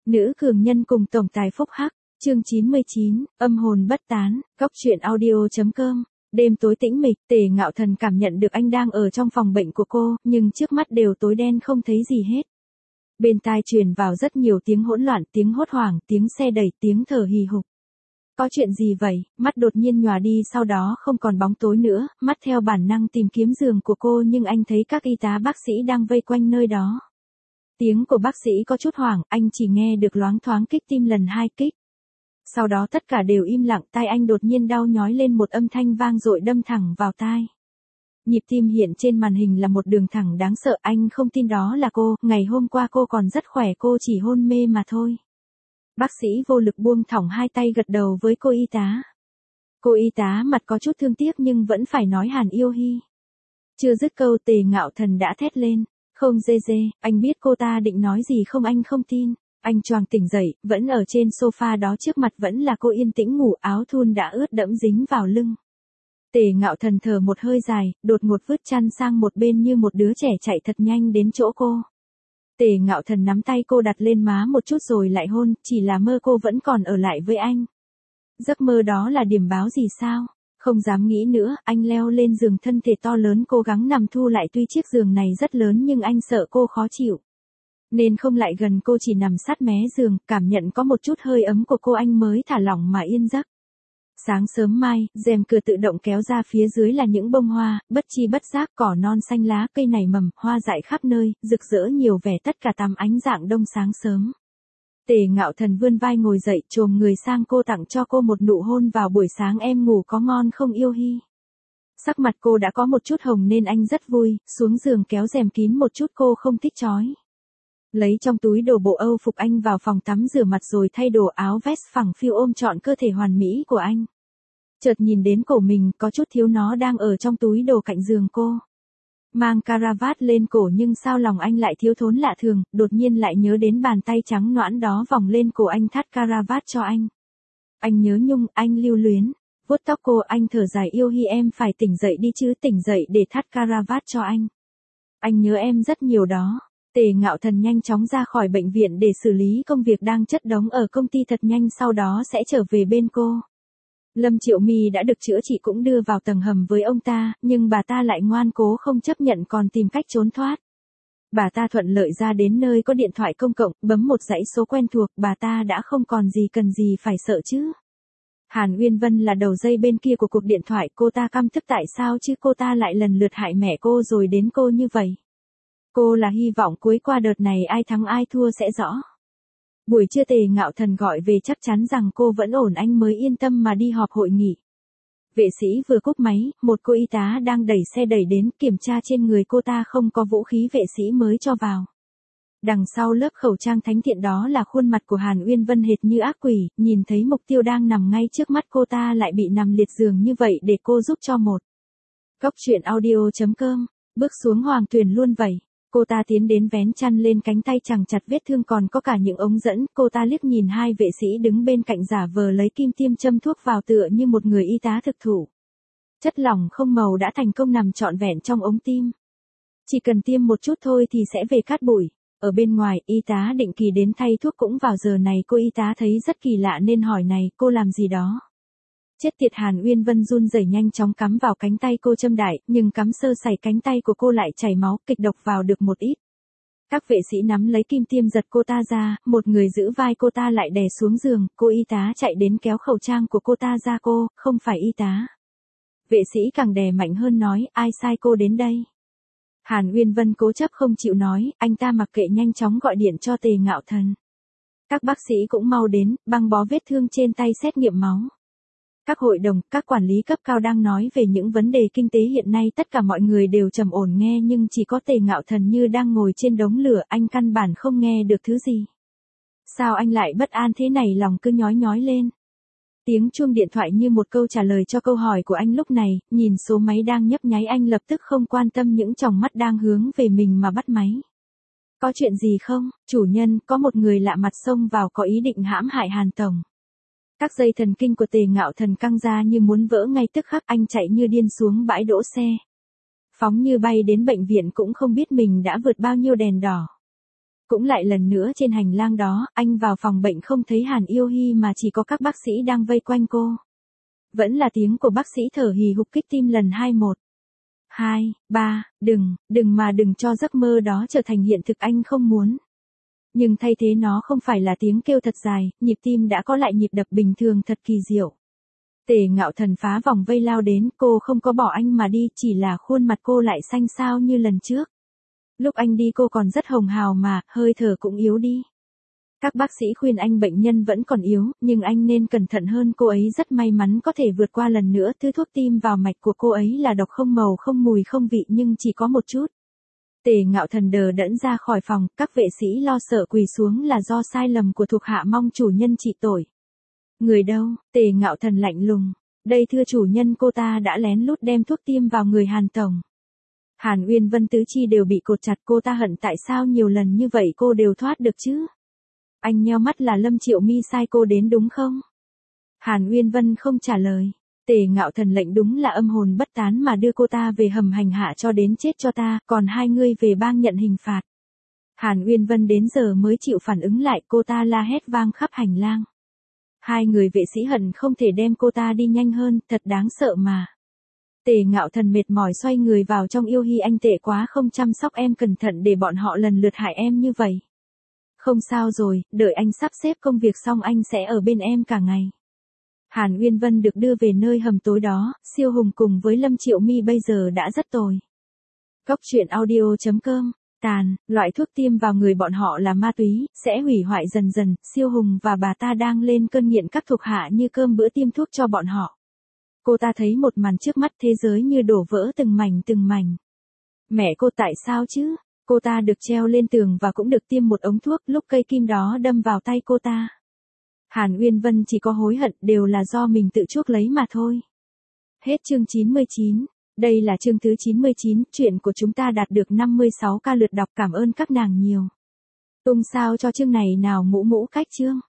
Nữ cường nhân cùng tổng tài phúc hắc, chương 99, âm hồn bất tán, góc truyện audio.com. Đêm tối tĩnh mịch, Tề Ngạo Thần cảm nhận được anh đang ở trong phòng bệnh của cô, nhưng trước mắt đều tối đen không thấy gì hết. Bên tai truyền vào rất nhiều tiếng hỗn loạn, tiếng hốt hoảng, tiếng xe đẩy, tiếng thở hì hục. Có chuyện gì vậy? Mắt đột nhiên nhòa đi, sau đó không còn bóng tối nữa, mắt theo bản năng tìm kiếm giường của cô, nhưng anh thấy các y tá bác sĩ đang vây quanh nơi đó. Tiếng của bác sĩ có chút hoảng, anh chỉ nghe được loáng thoáng kích tim lần 2 kích. Sau đó tất cả đều im lặng, tai anh đột nhiên đau nhói lên, một âm thanh vang dội đâm thẳng vào tai. Nhịp tim hiện trên màn hình là một đường thẳng đáng sợ, anh không tin đó là cô, ngày hôm qua cô còn rất khỏe, cô chỉ hôn mê mà thôi. Bác sĩ vô lực buông thõng hai tay gật đầu với cô y tá. Cô y tá mặt có chút thương tiếc nhưng vẫn phải nói Hàn Yêu Hi. Chưa dứt câu Tề Ngạo Thần đã thét lên. Không dê, anh biết cô ta định nói gì không, anh không tin. Anh choàng tỉnh dậy, vẫn ở trên sofa đó, trước mặt vẫn là cô yên tĩnh ngủ, áo thun đã ướt đẫm dính vào lưng. Tề Ngạo Thần thở một hơi dài, đột ngột vứt chăn sang một bên như một đứa trẻ chạy thật nhanh đến chỗ cô. Tề Ngạo Thần nắm tay cô đặt lên má một chút rồi lại hôn, chỉ là mơ cô vẫn còn ở lại với anh. Giấc mơ đó là điểm báo gì sao? Không dám nghĩ nữa, anh leo lên giường, thân thể to lớn cố gắng nằm thu lại, tuy chiếc giường này rất lớn nhưng anh sợ cô khó chịu. Nên không lại gần cô, chỉ nằm sát mé giường, cảm nhận có một chút hơi ấm của cô anh mới thả lỏng mà yên giấc. Sáng sớm mai, rèm cửa tự động kéo ra, phía dưới là những bông hoa, bất chi bất giác cỏ non xanh lá cây nảy mầm, hoa dại khắp nơi, rực rỡ nhiều vẻ, tất cả tắm ánh dạng đông sáng sớm. Tề Ngạo Thần vươn vai ngồi dậy, chồm người sang cô, tặng cho cô một nụ hôn vào buổi sáng. Em ngủ có ngon không Yêu Hi? Sắc mặt cô đã có một chút hồng nên anh rất vui, xuống giường kéo rèm kín một chút, cô không thích chói. Lấy trong túi đồ bộ Âu phục, anh vào phòng tắm rửa mặt rồi thay đồ áo vest phẳng phiu ôm trọn cơ thể hoàn mỹ của anh. Chợt nhìn đến cổ mình, có chút thiếu, nó đang ở trong túi đồ cạnh giường cô. Mang caravat lên cổ nhưng sao lòng anh lại thiếu thốn lạ thường, đột nhiên lại nhớ đến bàn tay trắng nõn đó vòng lên cổ anh, thắt caravat cho anh. Anh nhớ nhung, anh lưu luyến, vuốt tóc cô, anh thở dài. Yêu Hi, em phải tỉnh dậy đi chứ, tỉnh dậy để thắt caravat cho anh. Anh nhớ em rất nhiều đó. Tề Ngạo Thần nhanh chóng ra khỏi bệnh viện để xử lý công việc đang chất đống ở công ty thật nhanh, sau đó sẽ trở về bên cô. Lâm Triệu My đã được chữa trị, cũng đưa vào tầng hầm với ông ta, nhưng bà ta lại ngoan cố không chấp nhận, còn tìm cách trốn thoát. Bà ta thuận lợi ra đến nơi có điện thoại công cộng, bấm một dãy số quen thuộc, bà ta đã không còn gì cần gì phải sợ chứ. Hàn Uyên Vân là đầu dây bên kia của cuộc điện thoại, cô ta căm tức tại sao chứ cô ta lại lần lượt hại mẹ cô rồi đến cô như vậy. Cô là hy vọng cuối, qua đợt này ai thắng ai thua sẽ rõ. Buổi trưa Tề Ngạo Thần gọi về chắc chắn rằng cô vẫn ổn, anh mới yên tâm mà đi họp hội nghị. Vệ sĩ vừa cúp máy, một cô y tá đang đẩy xe đẩy đến, kiểm tra trên người cô ta không có vũ khí, vệ sĩ mới cho vào. Đằng sau lớp khẩu trang thánh thiện đó là khuôn mặt của Hàn Uyên Vân hệt như ác quỷ, nhìn thấy mục tiêu đang nằm ngay trước mắt cô ta lại bị nằm liệt giường như vậy, để cô giúp cho một. Góc truyện audio.com, bước xuống hoàng tuyền luôn vậy. Cô ta tiến đến vén chăn lên cánh tay chằng chặt vết thương, còn có cả những ống dẫn. Cô ta liếc nhìn hai vệ sĩ đứng bên cạnh giả vờ lấy kim tiêm châm thuốc vào, tựa như một người y tá thực thụ. Chất lỏng không màu đã thành công nằm trọn vẹn trong ống tim. Chỉ cần tiêm một chút thôi thì sẽ về cát bụi. Ở bên ngoài, y tá định kỳ đến thay thuốc cũng vào giờ này. Cô y tá thấy rất kỳ lạ nên hỏi, này, cô làm gì đó? Chết tiệt, Hàn Uyên Vân run rẩy nhanh chóng cắm vào cánh tay cô châm đại, nhưng cắm sơ sẩy cánh tay của cô lại chảy máu, kịch độc vào được một ít. Các vệ sĩ nắm lấy kim tiêm giật cô ta ra, một người giữ vai cô ta lại đè xuống giường, cô y tá chạy đến kéo khẩu trang của cô ta ra. Cô, không phải y tá. Vệ sĩ càng đè mạnh hơn nói, ai sai cô đến đây? Hàn Uyên Vân cố chấp không chịu nói, anh ta mặc kệ nhanh chóng gọi điện cho Tề Ngạo Thần. Các bác sĩ cũng mau đến, băng bó vết thương trên tay, xét nghiệm máu. Các hội đồng, các quản lý cấp cao đang nói về những vấn đề kinh tế hiện nay, tất cả mọi người đều trầm ổn nghe, nhưng chỉ có Tề Ngạo Thần như đang ngồi trên đống lửa, anh căn bản không nghe được thứ gì. Sao anh lại bất an thế này, lòng cứ nhói nhói lên. Tiếng chuông điện thoại như một câu trả lời cho câu hỏi của anh lúc này, nhìn số máy đang nhấp nháy, anh lập tức không quan tâm những tròng mắt đang hướng về mình mà bắt máy. Có chuyện gì không, chủ nhân? Có một người lạ mặt xông vào, có ý định hãm hại Hàn tổng. Các dây thần kinh của Tề Ngạo Thần căng ra như muốn vỡ ngay tức khắc, anh chạy như điên xuống bãi đỗ xe. Phóng như bay đến bệnh viện, cũng không biết mình đã vượt bao nhiêu đèn đỏ. Cũng lại lần nữa trên hành lang đó, anh vào phòng bệnh không thấy Hàn Yêu Hi mà chỉ có các bác sĩ đang vây quanh cô. Vẫn là tiếng của bác sĩ thở hì hục kích tim lần 21. 2, 3, đừng cho giấc mơ đó trở thành hiện thực, anh không muốn. Nhưng thay thế nó không phải là tiếng kêu thật dài, nhịp tim đã có lại nhịp đập bình thường thật kỳ diệu. Tề Ngạo Thần phá vòng vây lao đến, cô không có bỏ anh mà đi, chỉ là khuôn mặt cô lại xanh xao như lần trước. Lúc anh đi cô còn rất hồng hào mà, hơi thở cũng yếu đi. Các bác sĩ khuyên anh bệnh nhân vẫn còn yếu, nhưng anh nên cẩn thận hơn, cô ấy rất may mắn có thể vượt qua lần nữa, thứ thuốc tim vào mạch của cô ấy là độc, không màu không mùi không vị nhưng chỉ có một chút. Tề Ngạo Thần đờ đẫn ra khỏi phòng, các vệ sĩ lo sợ quỳ xuống, là do sai lầm của thuộc hạ, mong chủ nhân trị tội. Người đâu? Tề Ngạo Thần lạnh lùng. Đây thưa chủ nhân, cô ta đã lén lút đem thuốc tiêm vào người Hàn tổng. Hàn Uyên Vân tứ chi đều bị cột chặt, cô ta hận tại sao nhiều lần như vậy cô đều thoát được chứ? Anh nheo mắt, là Lâm Triệu Mi sai cô đến đúng không? Hàn Uyên Vân không trả lời. Tề Ngạo Thần lệnh, đúng là âm hồn bất tán mà đưa cô ta về hầm hành hạ cho đến chết cho ta, còn hai ngươi về bang nhận hình phạt. Hàn Uyên Vân đến giờ mới chịu phản ứng lại, cô ta la hét vang khắp hành lang. Hai người vệ sĩ hận không thể đem cô ta đi nhanh hơn, thật đáng sợ mà. Tề Ngạo Thần mệt mỏi xoay người vào trong. Yêu Hi, anh tệ quá, không chăm sóc em cẩn thận để bọn họ lần lượt hại em như vậy. Không sao rồi, đợi anh sắp xếp công việc xong anh sẽ ở bên em cả ngày. Hàn Uyên Vân được đưa về nơi hầm tối đó, Siêu Hùng cùng với Lâm Triệu Mi bây giờ đã rất tồi. Cốc truyện audio.com. Tàn, loại thuốc tiêm vào người bọn họ là ma túy, sẽ hủy hoại dần dần, Siêu Hùng và bà ta đang lên cơn nghiện, các thuộc hạ như cơm bữa tiêm thuốc cho bọn họ. Cô ta thấy một màn trước mắt, thế giới như đổ vỡ từng mảnh từng mảnh. Mẹ cô, tại sao chứ? Cô ta được treo lên tường và cũng được tiêm một ống thuốc, lúc cây kim đó đâm vào tay cô ta. Hàn Uyên Vân chỉ có hối hận, đều là do mình tự chuốc lấy mà thôi. Hết chương 99. Đây là chương thứ 99, chuyện của chúng ta đạt được 56k lượt đọc, cảm ơn các nàng nhiều. Tung sao cho chương này nào, Mũ Mũ cách chương.